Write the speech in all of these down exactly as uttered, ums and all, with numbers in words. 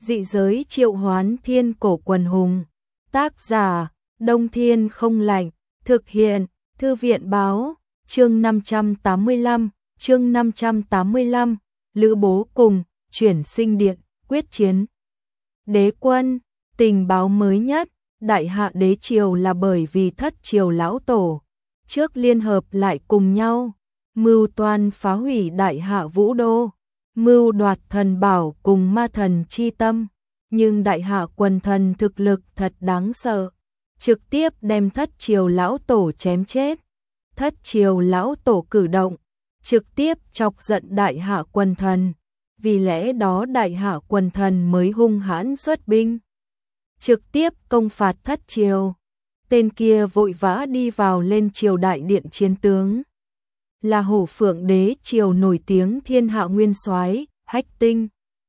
Dị giới triệu hoán thiên cổ quần hùng. Tác giả, Đông Thiên không lạnh. Thực hiện, Thư viện báo. Chương năm trăm tám mươi lăm, chương năm trăm tám mươi lăm, Lữ Bố cùng chuyển sinh điện, quyết chiến. Đế quân, tình báo mới nhất, Đại Hạ đế triều là bởi vì thất triều lão tổ trước liên hợp lại cùng nhau, mưu toan phá hủy Đại Hạ Vũ Đô, mưu đoạt thần bảo cùng ma thần chi tâm, nhưng Đại Hạ quần thần thực lực thật đáng sợ, trực tiếp đem thất triều lão tổ chém chết. Thất triều lão tổ cử động, trực tiếp chọc giận Đại Hạ quần thần, vì lẽ đó Đại Hạ quần thần mới hung hãn xuất binh, trực tiếp công phạt thất triều. Tên kia vội vã đi vào lên triều đại điện chiến tướng, là Hổ Phượng đế triều nổi tiếng thiên hạ nguyên soái Hách Tinh.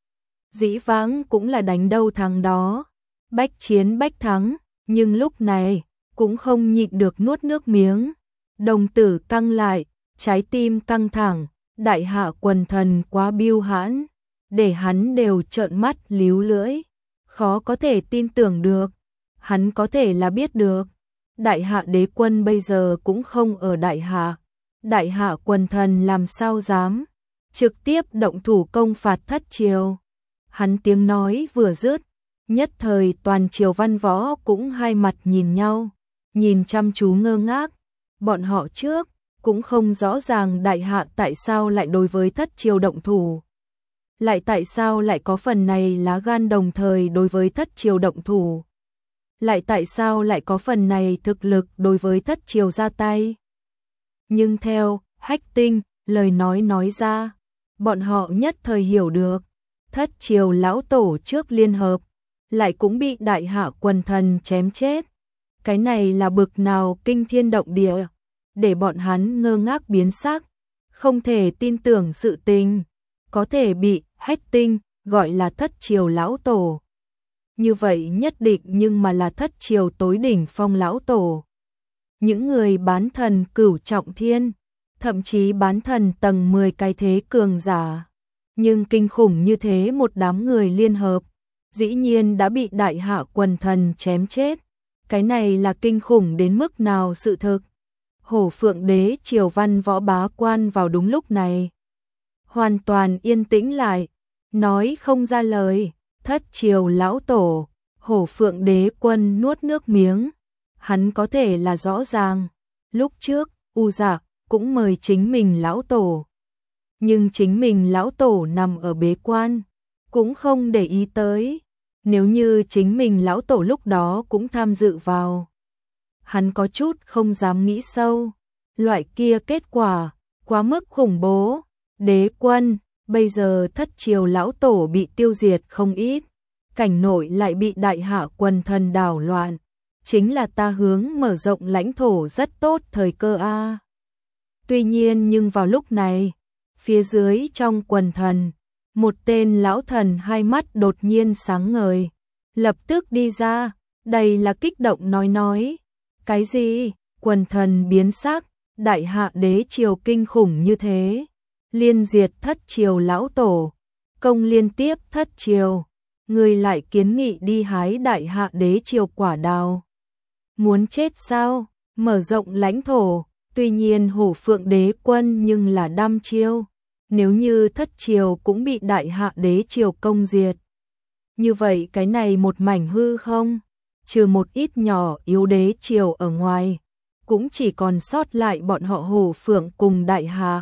Dĩ vãng cũng là đánh đâu thắng đó, bách chiến bách thắng, nhưng lúc này cũng không nhịn được nuốt nước miếng. Đồng tử căng lại, trái tim căng thẳng, Đại Hạ quần thần quá biêu hãn, để hắn đều trợn mắt líu lưỡi, khó có thể tin tưởng được. Hắn có thể là biết được, Đại Hạ đế quân bây giờ cũng không ở Đại Hạ, Đại Hạ quần thần làm sao dám trực tiếp động thủ công phạt thất triều. Hắn tiếng nói vừa dứt, nhất thời toàn triều văn võ cũng hai mặt nhìn nhau, nhìn chăm chú ngơ ngác. Bọn họ trước cũng không rõ ràng Đại Hạ tại sao lại đối với thất triều động thủ, lại tại sao lại có phần này lá gan đồng thời đối với thất triều động thủ, lại tại sao lại có phần này thực lực đối với thất triều ra tay. Nhưng theo Hách Tinh lời nói nói ra, bọn họ nhất thời hiểu được, thất triều lão tổ trước liên hợp, lại cũng bị Đại Hạ quần thần chém chết. Cái này là bực nào kinh thiên động địa, để bọn hắn ngơ ngác biến sắc, không thể tin tưởng sự tình, có thể bị Hách Tinh gọi là thất triều lão tổ. Như vậy nhất định nhưng mà là thất triều tối đỉnh phong lão tổ. Những người bán thần cửu trọng thiên, thậm chí bán thần tầng mười cái thế cường giả. Nhưng kinh khủng như thế một đám người liên hợp, dĩ nhiên đã bị Đại Hạ quần thần chém chết. Cái này là kinh khủng đến mức nào sự thực. Hổ Phượng đế triều văn võ bá quan vào đúng lúc này hoàn toàn yên tĩnh lại, nói không ra lời. Thất triều lão tổ, Hổ Phượng đế quân nuốt nước miếng, hắn có thể là rõ ràng, lúc trước U Dạ cũng mời chính mình lão tổ, nhưng chính mình lão tổ nằm ở bế quan, cũng không để ý tới. Nếu như chính mình lão tổ lúc đó cũng tham dự vào, hắn có chút không dám nghĩ sâu, loại kia kết quả quá mức khủng bố. Đế quân, bây giờ thất triều lão tổ bị tiêu diệt không ít, cảnh nội lại bị Đại Hạ quần thần đảo loạn, chính là ta hướng mở rộng lãnh thổ rất tốt thời cơ a. Tuy nhiên nhưng vào lúc này, phía dưới trong quần thần, một tên lão thần hai mắt đột nhiên sáng ngời, lập tức đi ra, đây là kích động nói nói. Cái gì? Quần thần biến sắc, Đại Hạ đế triều kinh khủng như thế, liên diệt thất triều lão tổ, công liên tiếp thất triều, người lại kiến nghị đi hái Đại Hạ đế triều quả đào. Muốn chết sao? Mở rộng lãnh thổ, tuy nhiên Hổ Phượng đế quân nhưng là đăm chiêu, nếu như thất triều cũng bị Đại Hạ đế triều công diệt, như vậy cái này một mảnh hư không, trừ một ít nhỏ yếu đế triều ở ngoài, cũng chỉ còn sót lại bọn họ Hổ Phượng cùng Đại Hạ.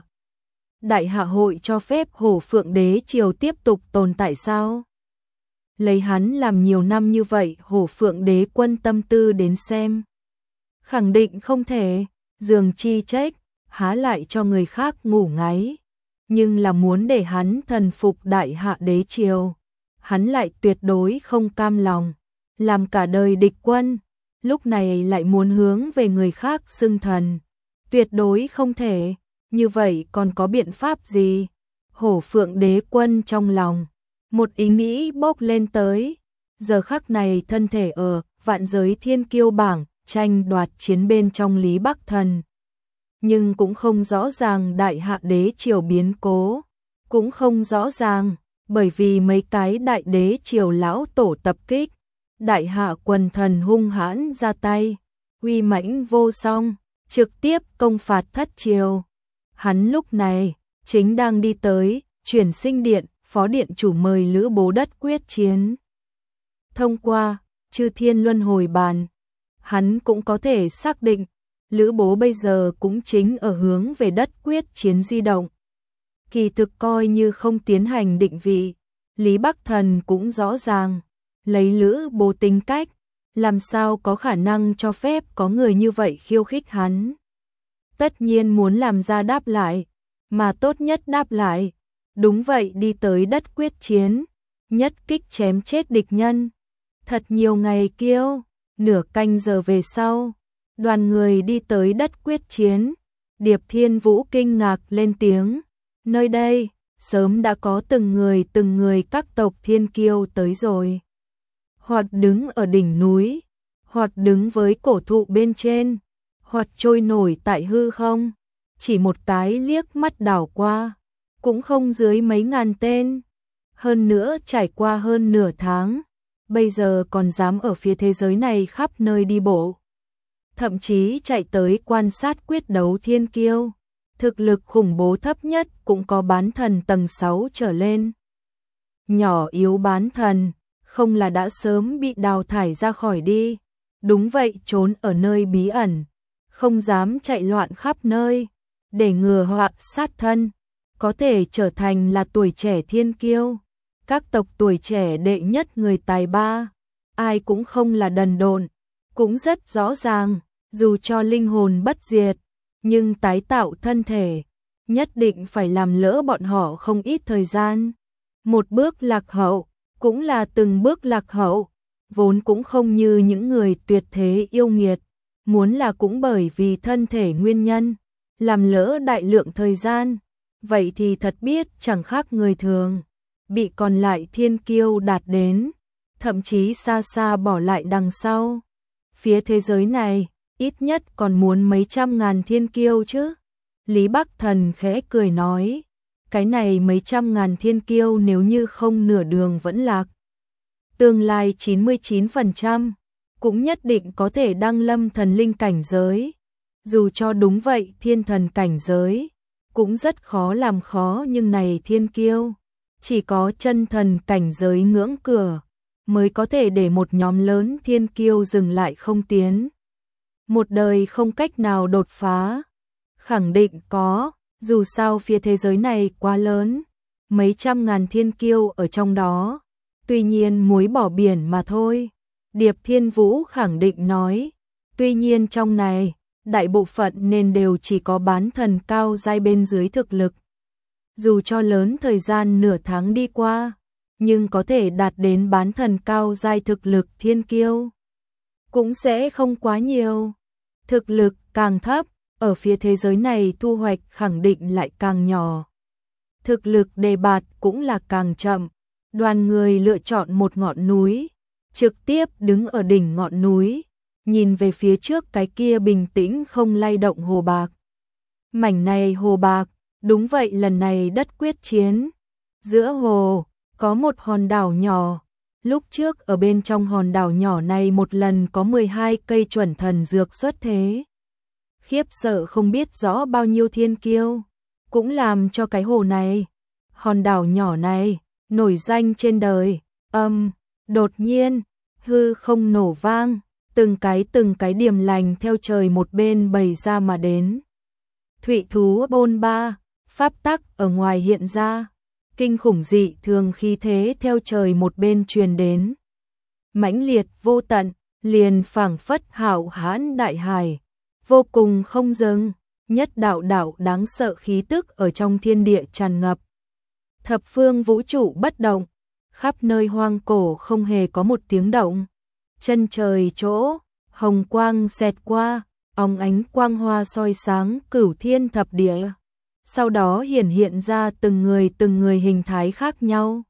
Đại Hạ hội cho phép Hổ Phượng đế triều tiếp tục tồn tại sao? Lấy hắn làm nhiều năm như vậy Hổ Phượng đế quân tâm tư đến xem, khẳng định không thể. Giường chi trách, há lại cho người khác ngủ ngáy, nhưng là muốn để hắn thần phục Đại Hạ đế triều, hắn lại tuyệt đối không cam lòng, làm cả đời địch quân, lúc này lại muốn hướng về người khác xưng thần, tuyệt đối không thể. Như vậy còn có biện pháp gì? Hổ Phượng đế quân trong lòng một ý nghĩ bốc lên tới, giờ khắc này thân thể ở vạn giới thiên kiêu bảng tranh đoạt chiến bên trong Lý Bắc Thần, nhưng cũng không rõ ràng Đại Hạ đế triều biến cố, cũng không rõ ràng bởi vì mấy cái đại đế triều lão tổ tập kích, đại hạ quần thần hung hãn ra tay, uy mãnh vô song, trực tiếp công phạt thất triều. Hắn lúc này chính đang đi tới Chuyển Sinh Điện, phó điện chủ mời Lữ Bố đất quyết chiến. Thông qua Chư Thiên Luân Hồi Bàn, hắn cũng có thể xác định Lữ Bố bây giờ cũng chính ở hướng về đất quyết chiến di động. Kỳ thực coi như không tiến hành định vị, Lý Bắc Thần cũng rõ ràng, lấy Lữ Bố tính cách, làm sao có khả năng cho phép có người như vậy khiêu khích hắn. Tất nhiên muốn làm ra đáp lại, mà tốt nhất đáp lại, đúng vậy đi tới đất quyết chiến, nhất kích chém chết địch nhân. Thật nhiều ngày kiêu, nửa canh giờ về sau, đoàn người đi tới đất quyết chiến, Điệp Thiên Vũ kinh ngạc lên tiếng, nơi đây, sớm đã có từng người từng người các tộc thiên kiêu tới rồi. Hoặc đứng ở đỉnh núi, hoặc đứng với cổ thụ bên trên, hoặc trôi nổi tại hư không, chỉ một cái liếc mắt đảo qua, cũng không dưới mấy ngàn tên. Hơn nữa trải qua hơn nửa tháng, bây giờ còn dám ở phía thế giới này khắp nơi đi bộ. Thậm chí chạy tới quan sát quyết đấu thiên kiêu, thực lực khủng bố thấp nhất cũng có bán thần tầng sáu trở lên. Nhỏ yếu bán thần, không là đã sớm bị đào thải ra khỏi đi. Đúng vậy, trốn ở nơi bí ẩn, không dám chạy loạn khắp nơi, để ngừa họa sát thân, có thể trở thành là tuổi trẻ thiên kiêu. Các tộc tuổi trẻ đệ nhất người tài ba, ai cũng không là đần độn, cũng rất rõ ràng, dù cho linh hồn bất diệt, nhưng tái tạo thân thể, nhất định phải làm lỡ bọn họ không ít thời gian. Một bước lạc hậu, cũng là từng bước lạc hậu, vốn cũng không như những người tuyệt thế yêu nghiệt, muốn là cũng bởi vì thân thể nguyên nhân, làm lỡ đại lượng thời gian, vậy thì thật biết chẳng khác người thường, bị còn lại thiên kiêu đạt đến, thậm chí xa xa bỏ lại đằng sau. Phía thế giới này, ít nhất còn muốn mấy trăm ngàn thiên kiêu chứ. Lý Bắc Thần khẽ cười nói, cái này mấy trăm ngàn thiên kiêu nếu như không nửa đường vẫn lạc, tương lai chín mươi chín phần trăm cũng nhất định có thể đăng lâm thần linh cảnh giới. Dù cho đúng vậy thiên thần cảnh giới cũng rất khó làm khó, nhưng này thiên kiêu chỉ có chân thần cảnh giới ngưỡng cửa mới có thể để một nhóm lớn thiên kiêu dừng lại không tiến. Một đời không cách nào đột phá, khẳng định có, dù sao phía thế giới này quá lớn, mấy trăm ngàn thiên kiêu ở trong đó, tuy nhiên muối bỏ biển mà thôi. Điệp Thiên Vũ khẳng định nói, tuy nhiên trong này, đại bộ phận nên đều chỉ có bán thần cao giai bên dưới thực lực. Dù cho lớn thời gian nửa tháng đi qua, nhưng có thể đạt đến bán thần cao giai thực lực thiên kiêu cũng sẽ không quá nhiều. Thực lực càng thấp, ở phía thế giới này thu hoạch khẳng định lại càng nhỏ. Thực lực đề bạt cũng là càng chậm. Đoàn người lựa chọn một ngọn núi, trực tiếp đứng ở đỉnh ngọn núi, nhìn về phía trước cái kia bình tĩnh không lay động hồ bạc. Mảnh này hồ bạc, đúng vậy lần này đất quyết chiến. Giữa hồ, có một hòn đảo nhỏ. Lúc trước ở bên trong hòn đảo nhỏ này một lần có mười hai cây chuẩn thần dược xuất thế. Khiếp sợ không biết rõ bao nhiêu thiên kiêu, cũng làm cho cái hồ này, hòn đảo nhỏ này, nổi danh trên đời. Âm, đột nhiên, hư không nổ vang, từng cái từng cái điềm lành theo trời một bên bày ra mà đến. Thụy thú bôn ba, pháp tắc ở ngoài hiện ra, kinh khủng dị thường khí thế theo trời một bên truyền đến. Mãnh liệt vô tận, liền phảng phất hạo hãn đại hải, vô cùng không dừng, nhất đạo đạo đáng sợ khí tức ở trong thiên địa tràn ngập. Thập phương vũ trụ bất động, khắp nơi hoang cổ không hề có một tiếng động. Chân trời chỗ, hồng quang xẹt qua, óng ánh quang hoa soi sáng cửu thiên thập địa. Sau đó hiển hiện ra từng người từng người hình thái khác nhau.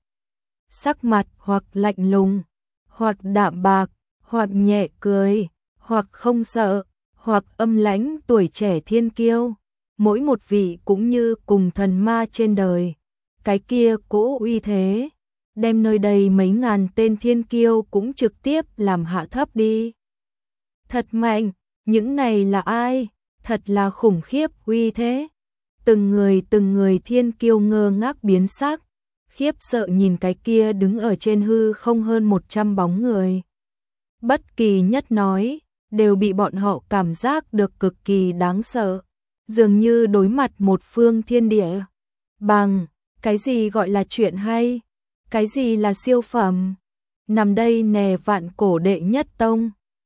Sắc mặt hoặc lạnh lùng, hoặc đạm bạc, hoặc nhẹ cười, hoặc không sợ, hoặc âm lãnh tuổi trẻ thiên kiêu. Mỗi một vị cũng như cùng thần ma trên đời, cái kia cỗ uy thế, đem nơi đây mấy ngàn tên thiên kiêu cũng trực tiếp làm hạ thấp đi. Thật mạnh, những này là ai? Thật là khủng khiếp uy thế. Từng người từng người thiên kiêu ngơ ngác biến sắc, khiếp sợ nhìn cái kia đứng ở trên hư không hơn một trăm bóng người. Bất kỳ nhất nói, đều bị bọn họ cảm giác được cực kỳ đáng sợ, dường như đối mặt một phương thiên địa. Bằng, cái gì gọi là chuyện hay? Cái gì là siêu phẩm? Nằm đây nè vạn cổ đệ nhất tông.